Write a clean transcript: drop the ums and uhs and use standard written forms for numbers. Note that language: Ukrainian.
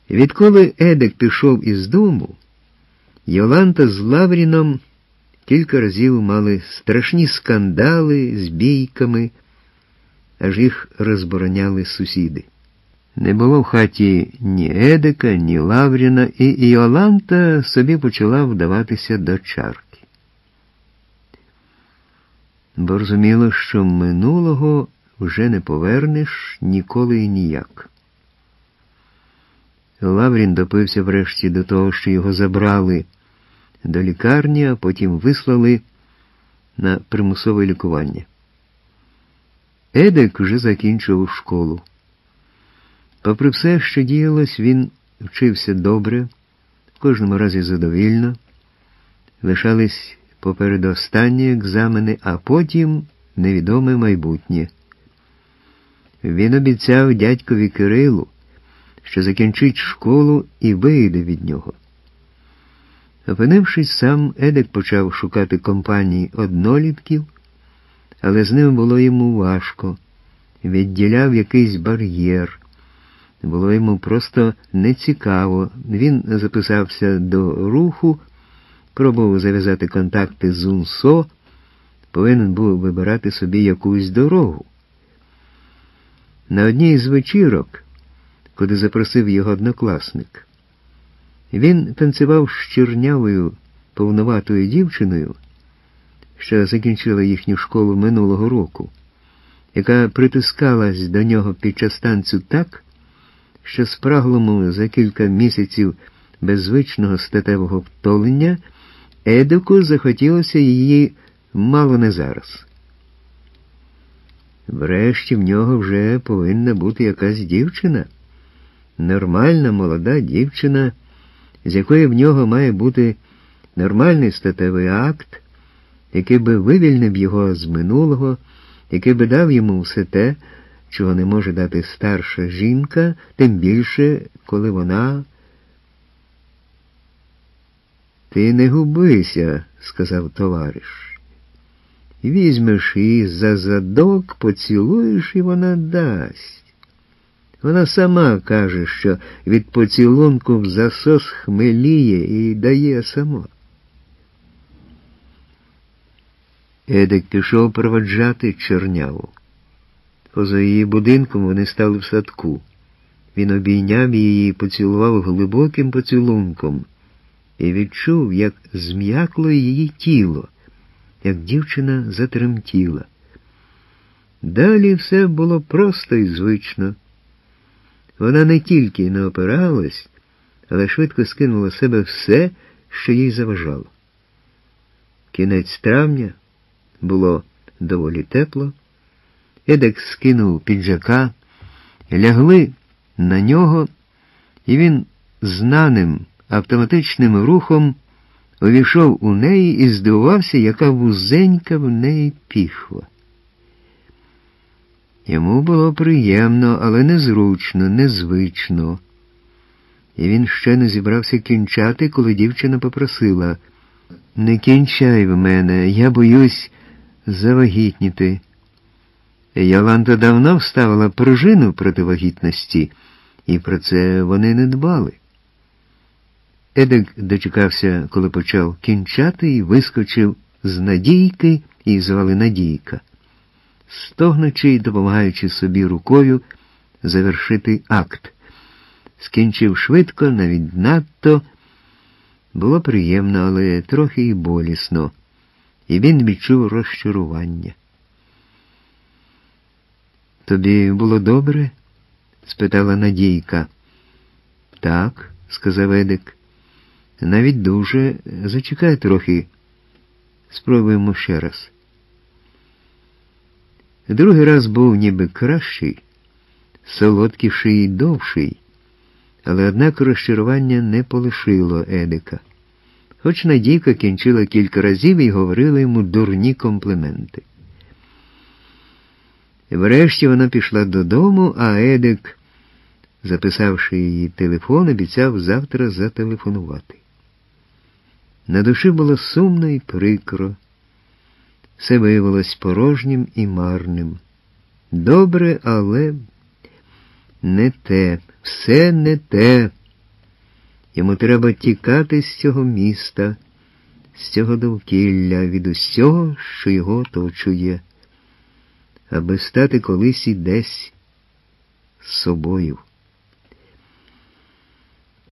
Відколи Едик пішов із дому, Йоланта з Лавріном кілька разів мали страшні скандали з бійками, аж їх розбороняли сусіди. Не було в хаті ні Едика, ні Лавріна, і Йоланта собі почала вдаватися до чарки. Бо розуміло, що минулого вже не повернеш ніколи і ніяк. Лаврін допився врешті до того, що його забрали до лікарні, а потім вислали на примусове лікування. Едик вже закінчив школу. Попри все, що діялось, він вчився добре, в кожному разі задовільно. Лишались попереду останні екзамени, а потім невідоме майбутнє. Він обіцяв дядькові Кирилу, що закінчить школу і вийде від нього. Опинившись сам, Едик почав шукати компанії однолітків, але з ними було йому важко. Відділяв якийсь бар'єр. Було йому просто нецікаво. Він записався до руху, пробував зав'язати контакти з УНСО, повинен був вибирати собі якусь дорогу. На одній з вечірок, куди запросив його однокласник, він танцював з чорнявою, повноватою дівчиною, що закінчила їхню школу минулого року, яка притискалась до нього під час танцю так, що спраглому за кілька місяців без звичного статевого втолення Едику захотілося її мало не зараз. Врешті в нього вже повинна бути якась дівчина, нормальна молода дівчина, з якої в нього має бути нормальний статевий акт, який би вивільнив його з минулого, який би дав йому все те, чого не може дати старша жінка, тим більше, коли вона... «Ти не губися», – сказав товариш. «Візьмеш її за задок, поцілуєш, і вона дасть. Вона сама каже, що від поцілунку в засос хмеліє і дає сама». Едик пішов проводжати чорняву. Поза її будинком вони стали в садку. Він обійняв її і поцілував глибоким поцілунком і відчув, як зм'якло її тіло, як дівчина затремтіла. Далі все було просто і звично. Вона не тільки не опиралась, але швидко скинула з себе все, що їй заважало. Кінець травня, було доволі тепло. Едик скинув піджака, лягли на нього, і він знаним автоматичним рухом увійшов у неї і здивувався, яка вузенька в неї піхва. Йому було приємно, але незручно, незвично. І він ще не зібрався кінчати, коли дівчина попросила: «Не кінчай в мене, я боюсь завагітніти». Йоланта давно вставила пружину проти вагітності, і про це вони не дбали. Едик дочекався, коли почав кінчати, і вискочив з Надійки, і звали Надійка, стогнучи й допомагаючи собі рукою завершити акт. Скінчив швидко, навіть надто. Було приємно, але трохи й болісно, і він відчув розчарування. «Тобі було добре?» – спитала Надійка. «Так», – сказав Едик. «Навіть дуже. Зачекай трохи. Спробуємо ще раз». Другий раз був ніби кращий, солодкіший і довший, але однак розчарування не полишило Едика. Хоч Надійка кінчила кілька разів і говорила йому дурні компліменти. Врешті вона пішла додому, а Едик, записавши її телефон, обіцяв завтра зателефонувати. На душі було сумно і прикро. Все виявилось порожнім і марним. Добре, але не те, все не те. Йому треба тікати з цього міста, з цього довкілля, від усього, що його оточує, аби стати колись і десь собою.